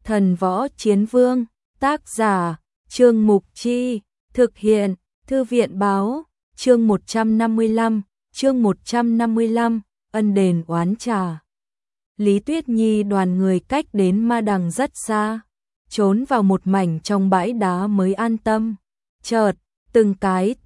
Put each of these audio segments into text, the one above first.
Thần Võ Chiến Vương, tác giả, Trương Mục Chi, thực hiện, Thư viện Báo, chương 155, ân đền oán trả. Lý Tuyết Nhi đoàn người cách đến Ma Đằng rất xa, trốn vào một mảnh trong bãi đá mới an tâm. Chợt, từng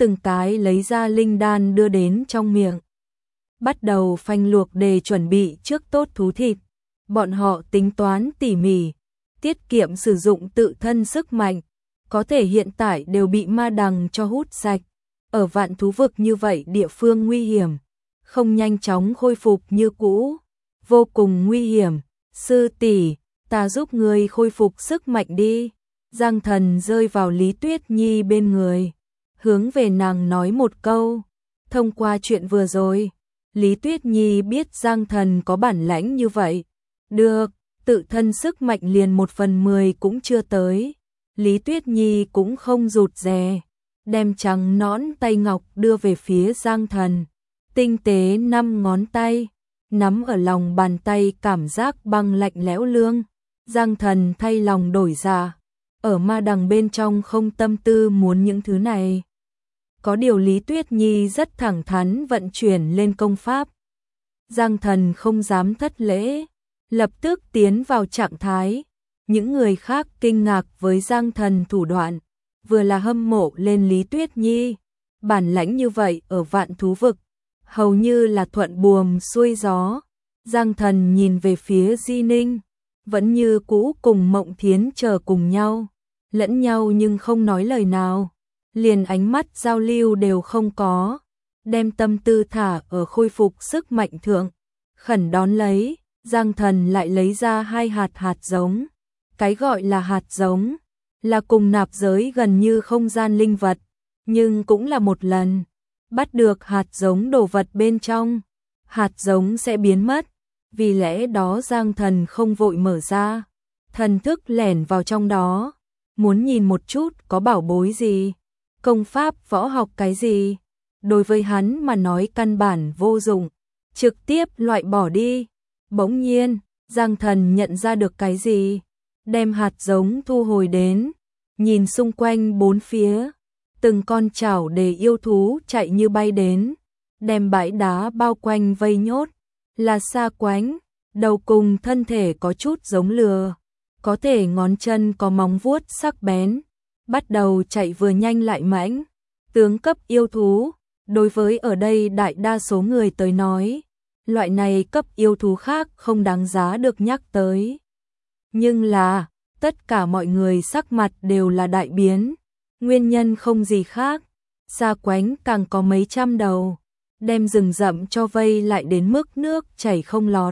cái lấy ra linh đan đưa đến trong miệng. Bắt đầu phanh luộc để chuẩn bị trước tốt thú thịt. Bọn họ tính toán tỉ mỉ, tiết kiệm sử dụng tự thân sức mạnh, có thể hiện tại đều bị Ma Đằng cho hút sạch. Ở vạn thú vực như vậy địa phương nguy hiểm, không nhanh chóng khôi phục như cũ, vô cùng nguy hiểm. Sư tỷ, ta giúp người khôi phục sức mạnh đi. Giang Thần rơi vào Lý Tuyết Nhi bên người, hướng về nàng nói một câu. Thông qua chuyện vừa rồi, Lý Tuyết Nhi biết Giang Thần có bản lãnh như vậy. Được, tự thân sức mạnh liền 1/10 cũng chưa tới. Lý Tuyết Nhi cũng không rụt rè, đem trắng nõn tay ngọc đưa về phía Giang Thần. Tinh tế 5 ngón tay, nắm ở lòng bàn tay cảm giác băng lạnh lẽo lương. Giang Thần thay lòng đổi dạ, ở Ma Đằng bên trong không tâm tư muốn những thứ này. Có điều Lý Tuyết Nhi rất thẳng thắn vận chuyển lên công pháp. Giang Thần không dám thất lễ, lập tức tiến vào trạng thái. Những người khác kinh ngạc với Giang Thần thủ đoạn, vừa là hâm mộ lên Lý Tuyết Nhi. Bản lãnh như vậy ở vạn thú vực, hầu như là thuận buồm xuôi gió. Giang Thần nhìn về phía Di Ninh, vẫn như cũ cùng Mộng Thiến chờ cùng nhau, lẫn nhau nhưng không nói lời nào, liền ánh mắt giao lưu đều không có, đem tâm tư thả ở khôi phục sức mạnh thượng. Khẩn đón lấy, Giang Thần lại lấy ra 2 hạt giống. Cái gọi là hạt giống, là cùng nạp giới gần như không gian linh vật, nhưng cũng là một lần bắt được hạt giống đồ vật bên trong, hạt giống sẽ biến mất. Vì lẽ đó Giang Thần không vội mở ra, thần thức lẻn vào trong đó, muốn nhìn một chút có bảo bối gì, công pháp võ học cái gì. Đối với hắn mà nói căn bản vô dụng, trực tiếp loại bỏ đi. Bỗng nhiên, Giang Thần nhận ra được cái gì, đem hạt giống thu hồi đến, nhìn xung quanh bốn phía, từng con chảo đề yêu thú chạy như bay đến, đem bãi đá bao quanh vây nhốt. Là sa quánh, đầu cùng thân thể có chút giống lừa, có thể ngón chân có móng vuốt sắc bén, bắt đầu chạy vừa nhanh lại mãnh. Tướng cấp yêu thú, đối với ở đây đại đa số người tới nói, loại này cấp yêu thú khác không đáng giá được nhắc tới. Nhưng là, tất cả mọi người sắc mặt đều là đại biến, nguyên nhân không gì khác, sa quánh càng có mấy trăm đầu, đem rừng rậm cho vây lại đến mức nước chảy không lọt.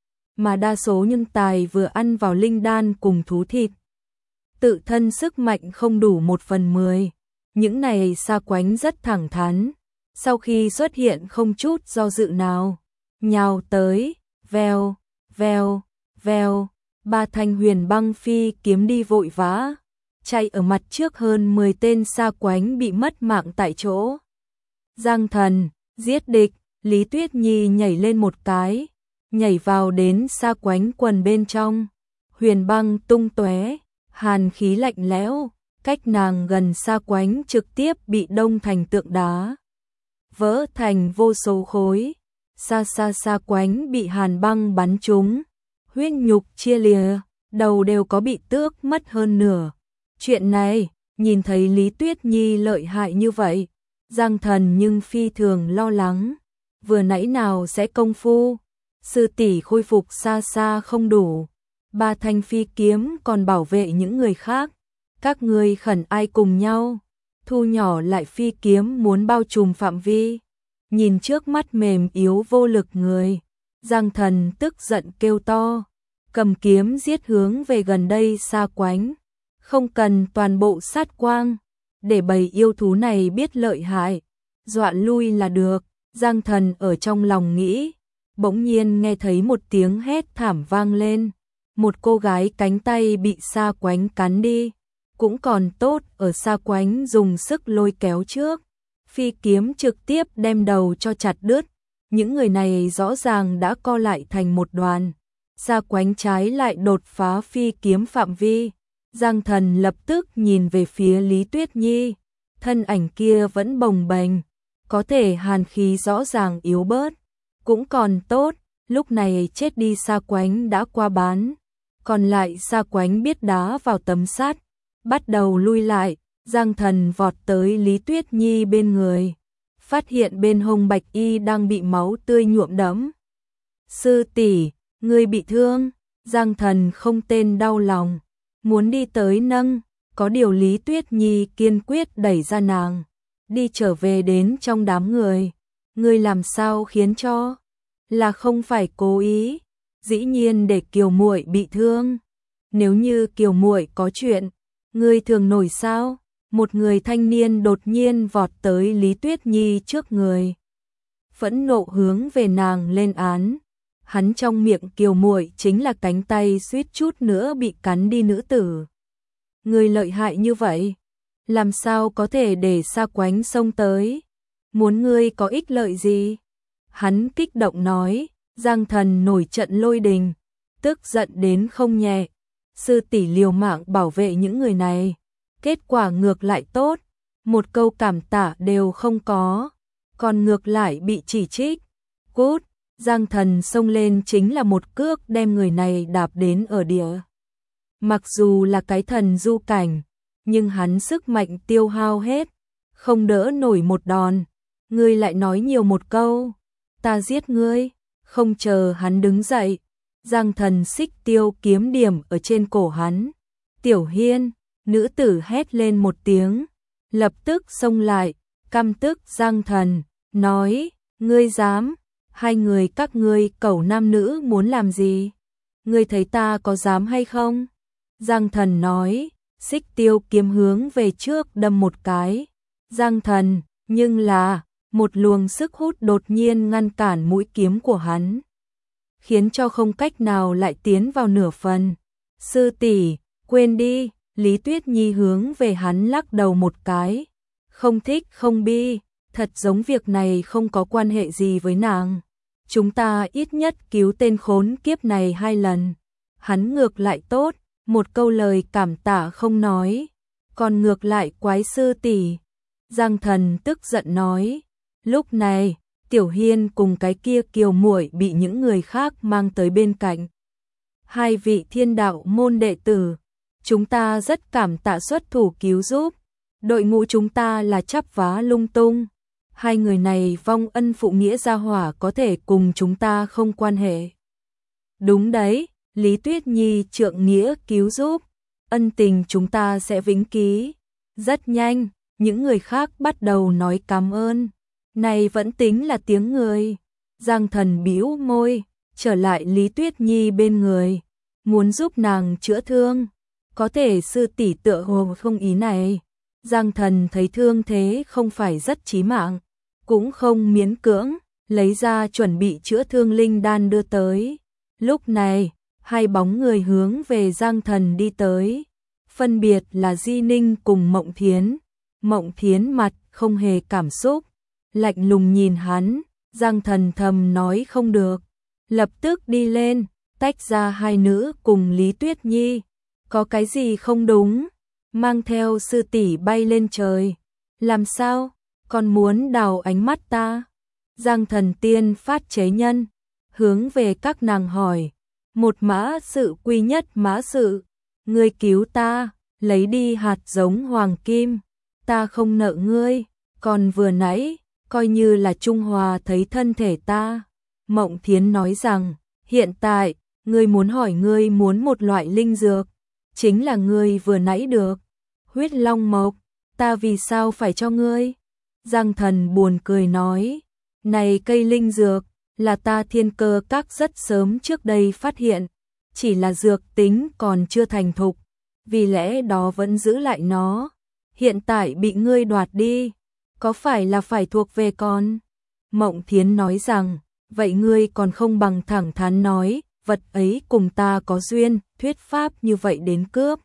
Mà đa số nhân tài vừa ăn vào linh đan cùng thú thịt, tự thân sức mạnh không đủ 1/10. Những này sa quánh rất thẳng thắn, sau khi xuất hiện không chút do dự nào, nhào tới, vèo, vèo, vèo. 3 thanh huyền băng phi kiếm đi vội vã, chạy ở mặt trước hơn 10 tên sa quánh bị mất mạng tại chỗ. Giang Thần, giết địch. Lý Tuyết Nhi nhảy lên một cái, nhảy vào đến sa quánh quần bên trong, huyền băng tung tóe, hàn khí lạnh lẽo, cách nàng gần sa quánh trực tiếp bị đông thành tượng đá, vỡ thành vô số khối. Sa quánh bị hàn băng bắn trúng, huyết nhục chia lìa, đầu đều có bị tước mất hơn nửa. Chuyện này, nhìn thấy Lý Tuyết Nhi lợi hại như vậy, Giang Thần nhưng phi thường lo lắng. Vừa nãy nào sẽ công phu, sư tỷ khôi phục xa không đủ, 3 thanh phi kiếm còn bảo vệ những người khác. Các ngươi khẩn ai cùng nhau, thu nhỏ lại phi kiếm muốn bao trùm phạm vi. Nhìn trước mắt mềm yếu vô lực người, Giang Thần tức giận kêu to, cầm kiếm giết hướng về gần đây sa quánh. Không cần toàn bộ sát quang, để bầy yêu thú này biết lợi hại, dọa lui là được. Giang Thần ở trong lòng nghĩ, bỗng nhiên nghe thấy một tiếng hét thảm vang lên, một cô gái cánh tay bị sa quánh cắn đi, cũng còn tốt ở sa quánh dùng sức lôi kéo trước, phi kiếm trực tiếp đem đầu cho chặt đứt. Những người này rõ ràng đã co lại thành một đoàn, Sa Quánh trái lại đột phá phi kiếm phạm vi. Giang Thần lập tức nhìn về phía Lý Tuyết Nhi, thân ảnh kia vẫn bồng bềnh, có thể hàn khí rõ ràng yếu bớt, cũng còn tốt, lúc này chết đi Sa Quánh đã qua bán, còn lại Sa Quánh biết đá vào tấm sắt, bắt đầu lui lại. Giang Thần vọt tới Lý Tuyết Nhi bên người, phát hiện bên hông bạch y đang bị máu tươi nhuộm đẫm. Sư tỷ, ngươi bị thương. Giang Thần không tên đau lòng, muốn đi tới nâng, có điều Lý Tuyết Nhi kiên quyết đẩy ra nàng, đi trở về đến trong đám người. Ngươi làm sao khiến cho? Là không phải cố ý, dĩ nhiên để Kiều muội bị thương. Nếu như Kiều muội có chuyện, ngươi thường nổi sao? Một người thanh niên đột nhiên vọt tới Lý Tuyết Nhi trước người, phẫn nộ hướng về nàng lên án. Hắn trong miệng Kiều muội chính là cánh tay suýt chút nữa bị cắn đi nữ tử. Người lợi hại như vậy, làm sao có thể để Sa Quánh xông tới? Muốn ngươi có ích lợi gì? Hắn kích động nói. Giang Thần nổi trận lôi đình, tức giận đến không nhẹ. Sư tỷ liều mạng bảo vệ những người này, kết quả ngược lại tốt, một câu cảm tạ đều không có, còn ngược lại bị chỉ trích. Cút! Giang Thần xông lên chính là một cước đem người này đạp đến ở địa. Mặc dù là cái thần du cảnh, nhưng hắn sức mạnh tiêu hao hết, không đỡ nổi một đòn. Ngươi lại nói nhiều một câu, ta giết ngươi. Không chờ hắn đứng dậy, Giang Thần xích tiêu kiếm điểm ở trên cổ hắn. Tiểu Hiên, nữ tử hét lên một tiếng, lập tức xông lại, căm tức Giang Thần, nói, ngươi dám, hai người các ngươi cẩu nam nữ muốn làm gì? Ngươi thấy ta có dám hay không? Giang Thần nói, xích tiêu kiếm hướng về trước đâm một cái. Giang Thần, nhưng là, một luồng sức hút đột nhiên ngăn cản mũi kiếm của hắn, khiến cho không cách nào lại tiến vào nửa phần. Sư tỷ, quên đi. Lý Tuyết Nhi hướng về hắn lắc đầu một cái, không thích không bi, thật giống việc này không có quan hệ gì với nàng. Chúng ta ít nhất cứu tên khốn kiếp này 2 lần. Hắn ngược lại tốt, một câu lời cảm tạ không nói, còn ngược lại quái sư tỷ. Giang Thần tức giận nói. Lúc này, Tiểu Hiên cùng cái kia Kiều muội bị những người khác mang tới bên cạnh. 2 vị Thiên Đạo môn đệ tử, chúng ta rất cảm tạ xuất thủ cứu giúp. Đội ngũ chúng ta là chắp vá lung tung. 2 người này vong ân phụ nghĩa gia hỏa có thể cùng chúng ta không quan hệ. Đúng đấy, Lý Tuyết Nhi trượng nghĩa cứu giúp, ân tình chúng ta sẽ vĩnh ký. Rất nhanh, những người khác bắt đầu nói cảm ơn. Này vẫn tính là tiếng người. Giang Thần bĩu môi, trở lại Lý Tuyết Nhi bên người, muốn giúp nàng chữa thương. Có thể sư tỷ tựa hồ không ý này. Giang Thần thấy thương thế không phải rất chí mạng, cũng không miễn cưỡng, lấy ra chuẩn bị chữa thương linh đan đưa tới. Lúc này, 2 bóng người hướng về Giang Thần đi tới, phân biệt là Di Ninh cùng Mộng Thiến. Mộng Thiến mặt không hề cảm xúc, lạnh lùng nhìn hắn. Giang Thần thầm nói không được, lập tức đi lên, tách ra 2 nữ cùng Lý Tuyết Nhi. Có cái gì không đúng? Mang theo sư tỷ bay lên trời. Làm sao? Còn muốn đào ánh mắt ta? Giang Thần tiên phát chế nhân, hướng về các nàng hỏi. Một mã sự quy nhất mã sự, ngươi cứu ta, lấy đi hạt giống hoàng kim, ta không nợ ngươi. Còn vừa nãy, coi như là Trung Hòa thấy thân thể ta. Mộng Thiến nói rằng, hiện tại, ngươi muốn hỏi ngươi muốn một loại linh dược, chính là ngươi vừa nãy được. Huyết Long Mộc, ta vì sao phải cho ngươi? Giang Thần buồn cười nói, này cây linh dược, là ta Thiên Cơ Các rất sớm trước đây phát hiện, chỉ là dược tính còn chưa thành thục, vì lẽ đó vẫn giữ lại nó. Hiện tại bị ngươi đoạt đi, có phải là phải thuộc về con? Mộng Thiến nói rằng, vậy ngươi còn không bằng thẳng thắn nói, vật ấy cùng ta có duyên, thuyết pháp như vậy đến cướp.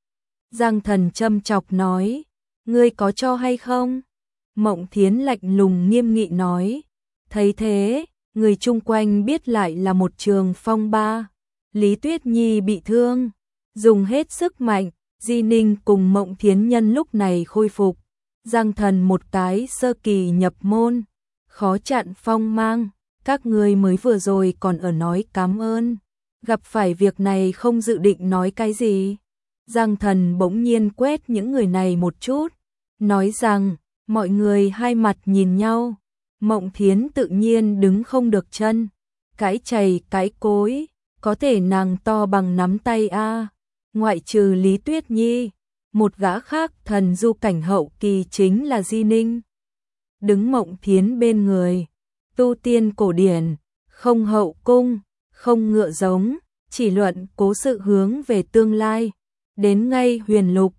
Giang Thần châm chọc nói, ngươi có cho hay không? Mộng Thiến lạnh lùng nghiêm nghị nói, thấy thế, người chung quanh biết lại là một trường phong ba. Lý Tuyết Nhi bị thương, dùng hết sức mạnh, Di Ninh cùng Mộng Thiến Nhân lúc này khôi phục. Giang Thần một cái sơ kỳ nhập môn, khó chặn phong mang, các ngươi mới vừa rồi còn ở nói cảm ơn, gặp phải việc này không dự định nói cái gì. Giang Thần bỗng nhiên quét những người này một chút, nói rằng, mọi người hai mặt nhìn nhau, Mộng Thiến tự nhiên đứng không được chân, cái chày cái cối, có thể nàng to bằng nắm tay a. Ngoại trừ Lý Tuyết Nhi, một gã khác thần du cảnh hậu kỳ chính là Di Ninh. Đứng Mộng Thiến bên người, tu tiên cổ điển, không hậu cung, không ngựa giống, chỉ luận cố sự hướng về tương lai, đến ngay huyền lục,